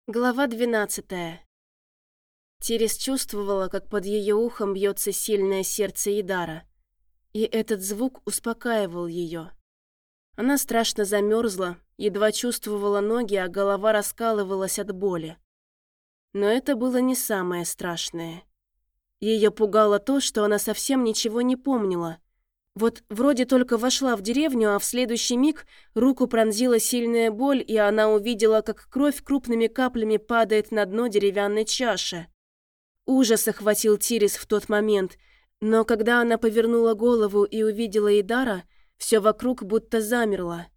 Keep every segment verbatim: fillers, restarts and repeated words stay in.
Глава двенадцатая. Тирис чувствовала, как под ее ухом бьется сильное сердце Идара, и этот звук успокаивал ее. Она страшно замерзла, едва чувствовала ноги, а голова раскалывалась от боли. Но это было не самое страшное. Ее пугало то, что она совсем ничего не помнила. Вот вроде только вошла в деревню, а в следующий миг руку пронзила сильная боль, и она увидела, как кровь крупными каплями падает на дно деревянной чаши. Ужас охватил Тирис в тот момент, но когда она повернула голову и увидела Идара, все вокруг будто замерло.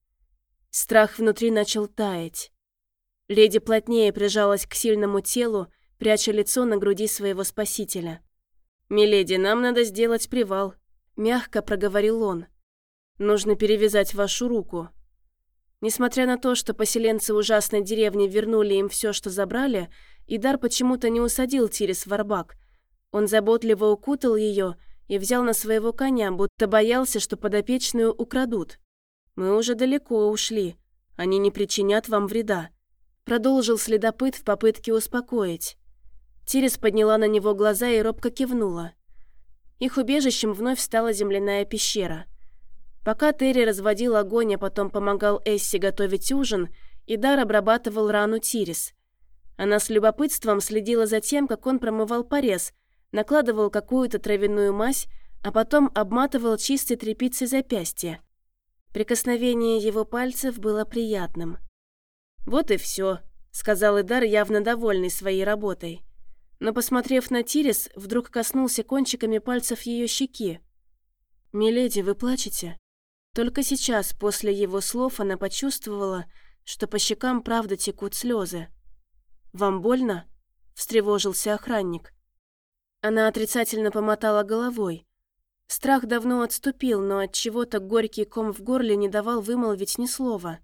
Страх внутри начал таять. Леди плотнее прижалась к сильному телу, пряча лицо на груди своего спасителя. «Миледи, нам надо сделать привал», — мягко проговорил он. «Нужно перевязать вашу руку». Несмотря на то, что поселенцы ужасной деревни вернули им все, что забрали, Идар почему-то не усадил Тирис в арбак. Он заботливо укутал ее и взял на своего коня, будто боялся, что подопечную украдут. «Мы уже далеко ушли. Они не причинят вам вреда», — продолжил следопыт в попытке успокоить. Тирис подняла на него глаза и робко кивнула. Их убежищем вновь стала земляная пещера. Пока Терри разводил огонь, а потом помогал Эсси готовить ужин, Идар обрабатывал рану Тирис. Она с любопытством следила за тем, как он промывал порез, накладывал какую-то травяную мазь, а потом обматывал чистой тряпицей запястье. Прикосновение его пальцев было приятным. «Вот и все», — сказал Идар, явно довольный своей работой. Но, посмотрев на Тирис, вдруг коснулся кончиками пальцев ее щеки. «Миледи, вы плачете?» Только сейчас, после его слов, она почувствовала, что по щекам правда текут слезы. «Вам больно?» – встревожился охранник. Она отрицательно помотала головой. Страх давно отступил, но от чего-то горький ком в горле не давал вымолвить ни слова.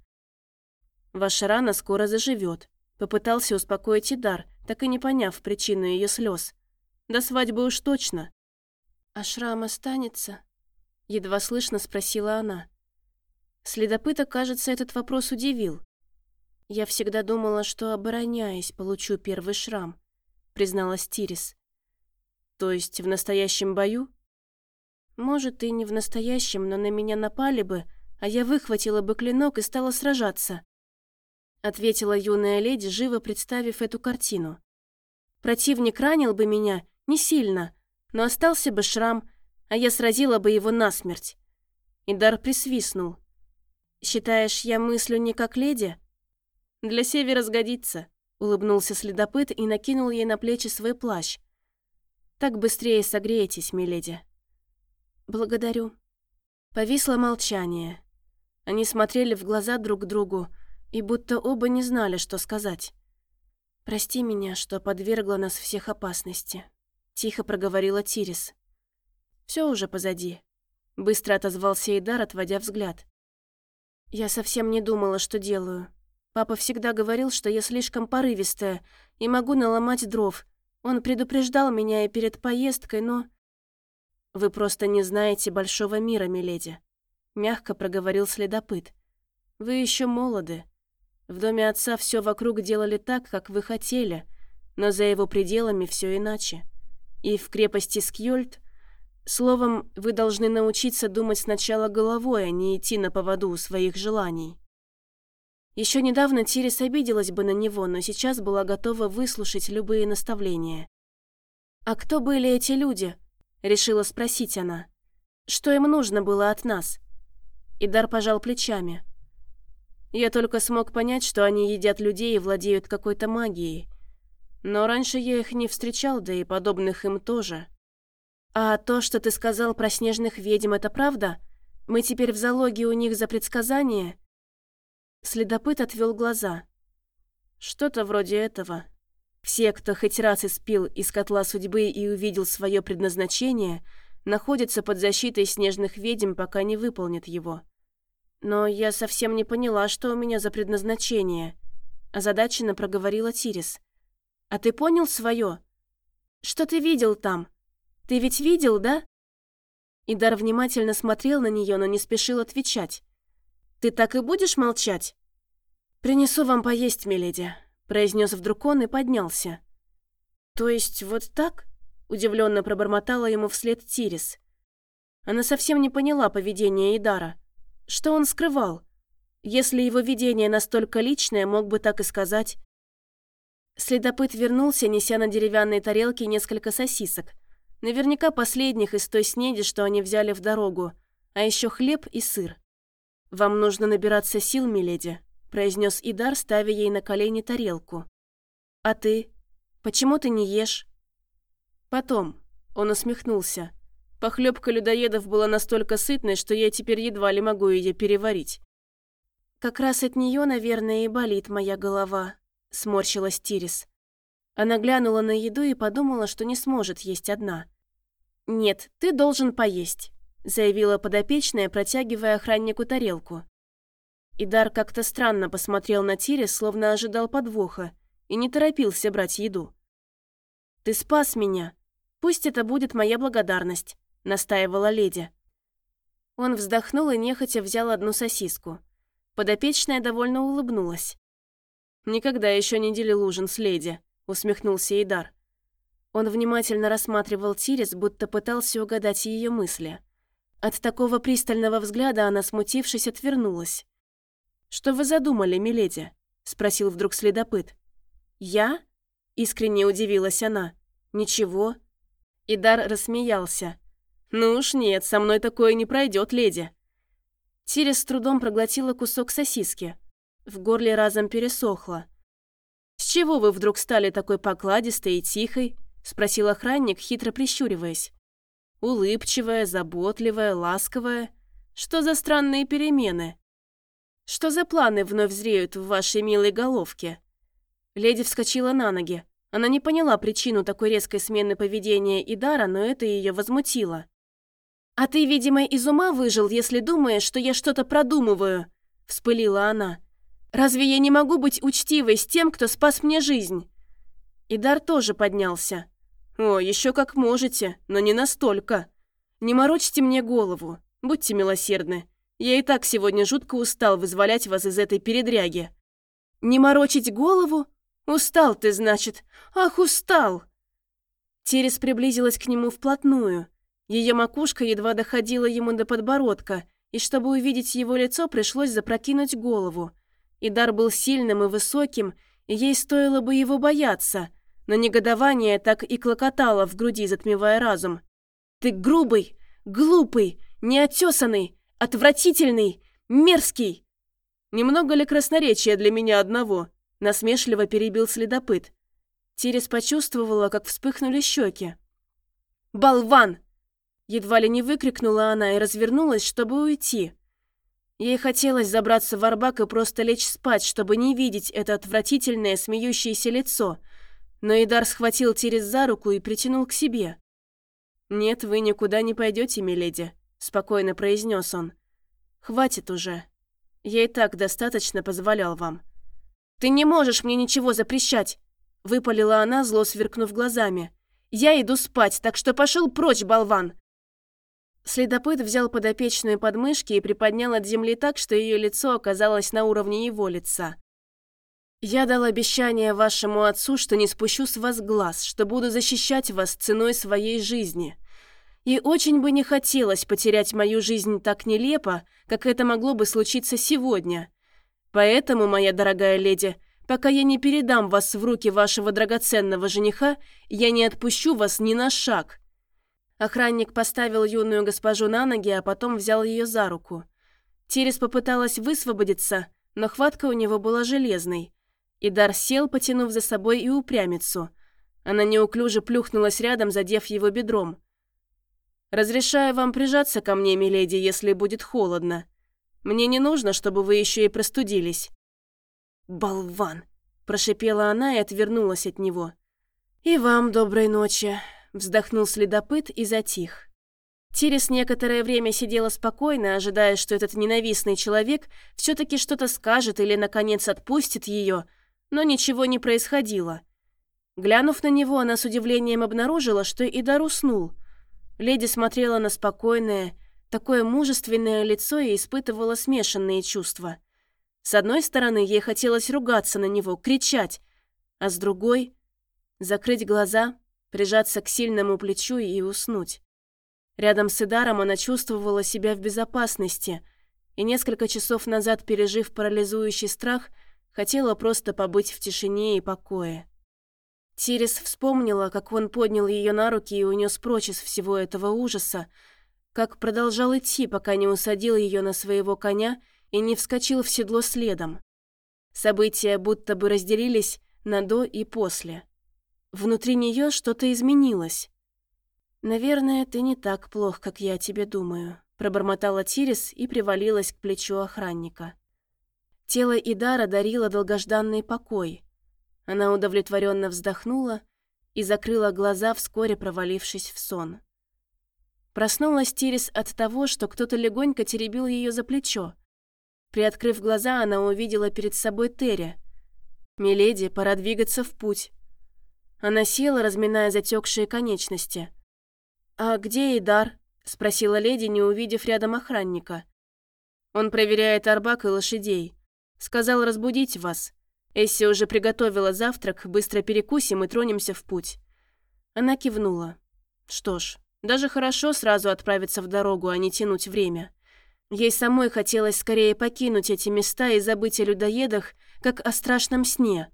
«Ваша рана скоро заживет», – попытался успокоить Идар, так и не поняв причину ее слез. «До свадьбы уж точно». «А шрам останется?» – едва слышно спросила она. Следопыта, кажется, этот вопрос удивил. «Я всегда думала, что, обороняясь, получу первый шрам», – призналась Тирис. «То есть в настоящем бою?» «Может, и не в настоящем, но на меня напали бы, а я выхватила бы клинок и стала сражаться», – ответила юная леди, живо представив эту картину. «Противник ранил бы меня, не сильно, но остался бы шрам, а я сразила бы его насмерть». Идар присвистнул. «Считаешь, я мыслю не как леди?» «Для севера сгодится», — улыбнулся следопыт и накинул ей на плечи свой плащ. «Так быстрее согреетесь, миледи». «Благодарю». Повисло молчание. Они смотрели в глаза друг другу и будто оба не знали, что сказать. «Прости меня, что подвергла нас всех опасности», — тихо проговорила Тирис. «Все уже позади», — быстро отозвался Идар, отводя взгляд. «Я совсем не думала, что делаю. Папа всегда говорил, что я слишком порывистая и могу наломать дров. Он предупреждал меня и перед поездкой, но...» «Вы просто не знаете большого мира, миледи», — мягко проговорил следопыт. «Вы еще молоды. В доме отца все вокруг делали так, как вы хотели, но за его пределами все иначе. И в крепости Скьёльд... Словом, вы должны научиться думать сначала головой, а не идти на поводу у своих желаний». Еще недавно Тирис обиделась бы на него, но сейчас была готова выслушать любые наставления. «А кто были эти люди?» – решила спросить она. «Что им нужно было от нас?» Идар пожал плечами. «Я только смог понять, что они едят людей и владеют какой-то магией. Но раньше я их не встречал, да и подобных им тоже». «А то, что ты сказал про снежных ведьм, это правда? Мы теперь в залоге у них за предсказание?» Следопыт отвел глаза. «Что-то вроде этого. Все, кто хоть раз испил из котла судьбы и увидел свое предназначение, находятся под защитой снежных ведьм, пока не выполнят его. Но я совсем не поняла, что у меня за предназначение», – озадаченно проговорила Тирис. «А ты понял свое? Что ты видел там? Ты ведь видел, да?» Идар внимательно смотрел на нее, но не спешил отвечать. «Ты так и будешь молчать?» «Принесу вам поесть, миледи», — произнес вдруг он и поднялся. «То есть вот так?» — удивленно пробормотала ему вслед Тирис. Она совсем не поняла поведения Идара. Что он скрывал? Если его видение настолько личное, мог бы так и сказать. Следопыт вернулся, неся на деревянной тарелке несколько сосисок. Наверняка последних из той снеди, что они взяли в дорогу. А еще хлеб и сыр. «Вам нужно набираться сил, миледи», — произнес Идар, ставя ей на колени тарелку. «А ты? Почему ты не ешь?» «Потом», — он усмехнулся. «Похлебка людоедов была настолько сытной, что я теперь едва ли могу ее переварить». «Как раз от нее, наверное, и болит моя голова», — сморщилась Тирис. Она глянула на еду и подумала, что не сможет есть одна. «Нет, ты должен поесть», — заявила подопечная, протягивая охраннику тарелку. Идар как-то странно посмотрел на Тирис, словно ожидал подвоха, и не торопился брать еду. «Ты спас меня. Пусть это будет моя благодарность», — настаивала леди. Он вздохнул и нехотя взял одну сосиску. Подопечная довольно улыбнулась. «Никогда еще не делил ужин с леди», — усмехнулся Идар. Он внимательно рассматривал Тирис, будто пытался угадать ее мысли. От такого пристального взгляда она, смутившись, отвернулась. «Что вы задумали, миледи?» — спросил вдруг следопыт. «Я?» — искренне удивилась она. «Ничего». Идар рассмеялся. «Ну уж нет, со мной такое не пройдет, леди». Тирис с трудом проглотила кусок сосиски. В горле разом пересохло. «С чего вы вдруг стали такой покладистой и тихой?» — спросил охранник, хитро прищуриваясь. «Улыбчивая, заботливая, ласковая. Что за странные перемены? Что за планы вновь зреют в вашей милой головке?» Леди вскочила на ноги. Она не поняла причину такой резкой смены поведения Идара, но это ее возмутило. «А ты, видимо, из ума выжил, если думаешь, что я что-то продумываю», — вспылила она. «Разве я не могу быть учтивой с тем, кто спас мне жизнь?» Идар тоже поднялся. «О, еще как можете, но не настолько. Не морочьте мне голову, будьте милосердны. Я и так сегодня жутко устал вызволять вас из этой передряги». «Не морочить голову? Устал ты, значит. Ах, устал!» Тирис приблизилась к нему вплотную. Ее макушка едва доходила ему до подбородка, и чтобы увидеть его лицо, пришлось запрокинуть голову. Идар был сильным и высоким, и ей стоило бы его бояться, но негодование так и клокотало в груди, затмевая разум. «Ты грубый, глупый, неотесанный, отвратительный, мерзкий!» «Немного ли красноречия для меня одного?» — насмешливо перебил следопыт. Тирис почувствовала, как вспыхнули щеки. «Болван!» — едва ли не выкрикнула она и развернулась, чтобы уйти. Ей хотелось забраться в арбак и просто лечь спать, чтобы не видеть это отвратительное смеющееся лицо. Но Идар схватил Тирис за руку и притянул к себе. «Нет, вы никуда не пойдете, миледи», — спокойно произнес он. «Хватит уже. Я и так достаточно позволял вам». «Ты не можешь мне ничего запрещать», — выпалила она, зло сверкнув глазами. «Я иду спать, так что пошел прочь, болван!» Следопыт взял подопечную под мышки и приподнял от земли так, что ее лицо оказалось на уровне его лица. «Я дал обещание вашему отцу, что не спущу с вас глаз, что буду защищать вас ценой своей жизни. И очень бы не хотелось потерять мою жизнь так нелепо, как это могло бы случиться сегодня. Поэтому, моя дорогая леди, пока я не передам вас в руки вашего драгоценного жениха, я не отпущу вас ни на шаг». Охранник поставил юную госпожу на ноги, а потом взял ее за руку. Тирис попыталась высвободиться, но хватка у него была железной. Идар сел, потянув за собой и упрямицу. Она неуклюже плюхнулась рядом, задев его бедром. «Разрешаю вам прижаться ко мне, миледи, если будет холодно. Мне не нужно, чтобы вы еще и простудились». «Болван!» – прошипела она и отвернулась от него. «И вам доброй ночи», – вздохнул следопыт и затих. Тирис некоторое время сидела спокойно, ожидая, что этот ненавистный человек все-таки что-то скажет или, наконец, отпустит ее, но ничего не происходило. Глянув на него, она с удивлением обнаружила, что Идар уснул. Леди смотрела на спокойное, такое мужественное лицо и испытывала смешанные чувства. С одной стороны, ей хотелось ругаться на него, кричать, а с другой — закрыть глаза, прижаться к сильному плечу и уснуть. Рядом с Идаром она чувствовала себя в безопасности и, несколько часов назад пережив парализующий страх, хотела просто побыть в тишине и покое. Тирис вспомнила, как он поднял ее на руки и унес прочь из всего этого ужаса, как продолжал идти, пока не усадил ее на своего коня и не вскочил в седло следом. События будто бы разделились на «до» и «после». Внутри нее что-то изменилось. «Наверное, ты не так плох, как я тебе думаю», — пробормотала Тирис и привалилась к плечу охранника. Тело Идара дарило долгожданный покой. Она удовлетворенно вздохнула и закрыла глаза, вскоре провалившись в сон. Проснулась Тирис от того, что кто-то легонько теребил ее за плечо. Приоткрыв глаза, она увидела перед собой Терри. «Миледи, пора двигаться в путь». Она села, разминая затекшие конечности. «А где Идар?» — спросила леди, не увидев рядом охранника. «Он проверяет арбак и лошадей. Сказал разбудить вас. Эсси уже приготовила завтрак, быстро перекусим и тронемся в путь». Она кивнула. Что ж, даже хорошо сразу отправиться в дорогу, а не тянуть время. Ей самой хотелось скорее покинуть эти места и забыть о людоедах, как о страшном сне.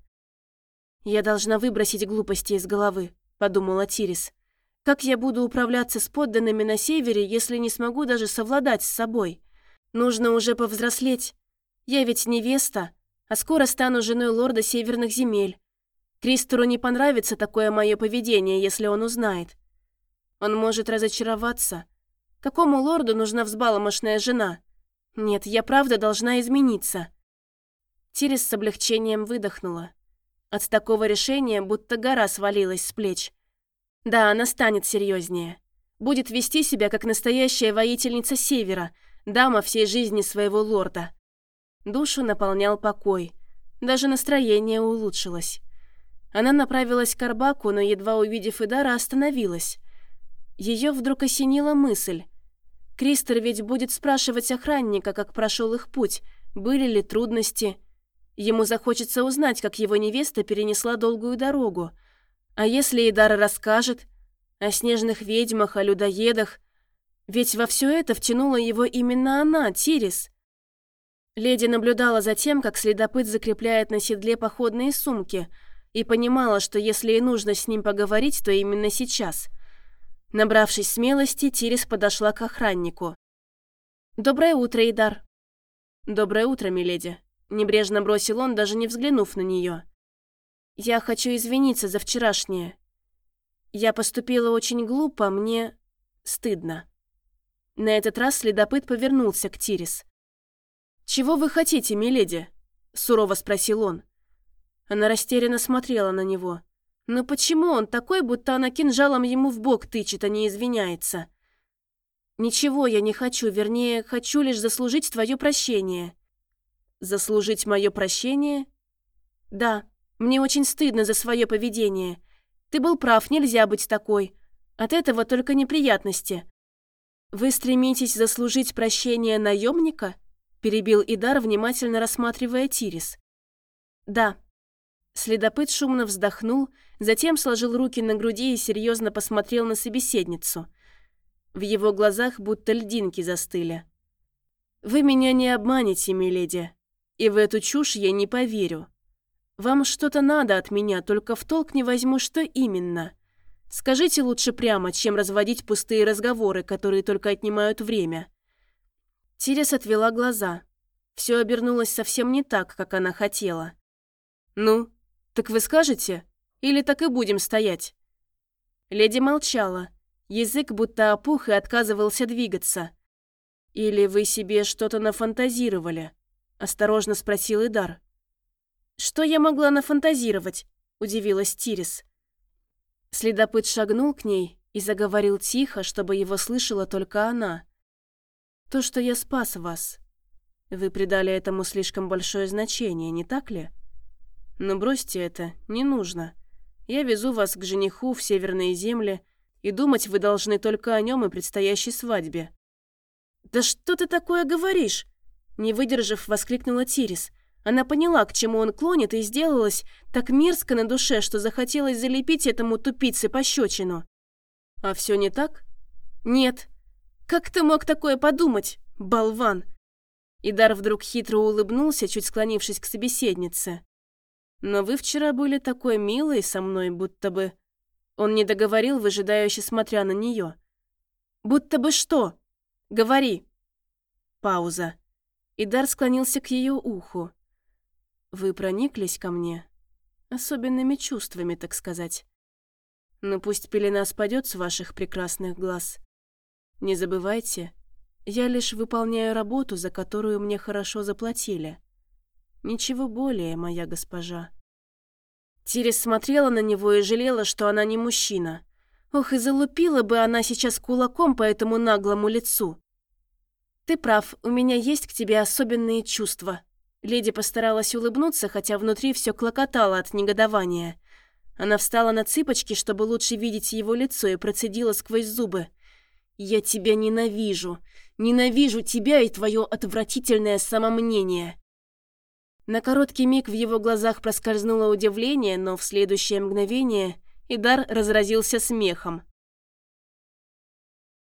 «Я должна выбросить глупости из головы», — подумала Тирис. «Как я буду управляться с подданными на севере, если не смогу даже совладать с собой? Нужно уже повзрослеть. Я ведь невеста, а скоро стану женой лорда северных земель. Кристору не понравится такое мое поведение, если он узнает. Он может разочароваться. Какому лорду нужна взбаломошная жена? Нет, я правда должна измениться». Тирис с облегчением выдохнула. От такого решения будто гора свалилась с плеч. Да, она станет серьезнее. Будет вести себя как настоящая воительница Севера, дама всей жизни своего лорда. Душу наполнял покой. Даже настроение улучшилось. Она направилась к арбаку, но, едва увидев Идара, остановилась. Ее вдруг осенила мысль. Кристор ведь будет спрашивать охранника, как прошел их путь, были ли трудности. Ему захочется узнать, как его невеста перенесла долгую дорогу. А если Идар расскажет о снежных ведьмах, о людоедах? Ведь во все это втянула его именно она, Тирис. Леди наблюдала за тем, как следопыт закрепляет на седле походные сумки, и понимала, что если и нужно с ним поговорить, то именно сейчас. Набравшись смелости, Тирис подошла к охраннику. «Доброе утро, Идар». «Доброе утро, миледи», — небрежно бросил он, даже не взглянув на нее. «Я хочу извиниться за вчерашнее. Я поступила очень глупо, мне стыдно». На этот раз следопыт повернулся к Тирис. «Чего вы хотите, миледи?» — сурово спросил он. Она растерянно смотрела на него. Но почему он такой, будто она кинжалом ему в бок тычет, а не извиняется? «Ничего я не хочу, вернее, хочу лишь заслужить твое прощение». «Заслужить мое прощение?» «Да, мне очень стыдно за свое поведение. Ты был прав, нельзя быть такой. От этого только неприятности». «Вы стремитесь заслужить прощение наемника?» – перебил Идар, внимательно рассматривая Тирис. «Да». Следопыт шумно вздохнул, затем сложил руки на груди и серьезно посмотрел на собеседницу. В его глазах будто льдинки застыли. «Вы меня не обманете, миледи, и в эту чушь я не поверю. Вам что-то надо от меня, только в толк не возьму, что именно. Скажите лучше прямо, чем разводить пустые разговоры, которые только отнимают время». Тирис отвела глаза. Все обернулось совсем не так, как она хотела. «Ну, так вы скажете? Или так и будем стоять?» Леди молчала. Язык будто опух и отказывался двигаться. «Или вы себе что-то нафантазировали?» – осторожно спросил Идар. «Что я могла нафантазировать?» – удивилась Тирис. Следопыт шагнул к ней и заговорил тихо, чтобы его слышала только она. «То, что я спас вас. Вы придали этому слишком большое значение, не так ли? Но бросьте это, не нужно. Я везу вас к жениху в северные земли, и думать вы должны только о нем и предстоящей свадьбе». «Да что ты такое говоришь?» Не выдержав, воскликнула Тирис. Она поняла, к чему он клонит, и сделалась так мерзко на душе, что захотелось залепить этому тупице пощечину. А все не так? Нет. Как ты мог такое подумать, болван? Идар вдруг хитро улыбнулся, чуть склонившись к собеседнице. Но вы вчера были такой милой со мной, будто бы... Он не договорил, выжидающе смотря на нее. Будто бы что? Говори. Пауза. Идар склонился к ее уху. Вы прониклись ко мне особенными чувствами, так сказать. Но пусть пелена спадет с ваших прекрасных глаз. Не забывайте, я лишь выполняю работу, за которую мне хорошо заплатили. Ничего более, моя госпожа. Тирис смотрела на него и жалела, что она не мужчина. Ох, и залупила бы она сейчас кулаком по этому наглому лицу. Ты прав, у меня есть к тебе особенные чувства. Леди постаралась улыбнуться, хотя внутри все клокотало от негодования. Она встала на цыпочки, чтобы лучше видеть его лицо, и процедила сквозь зубы. «Я тебя ненавижу. Ненавижу тебя и твое отвратительное самомнение». На короткий миг в его глазах проскользнуло удивление, но в следующее мгновение Идар разразился смехом.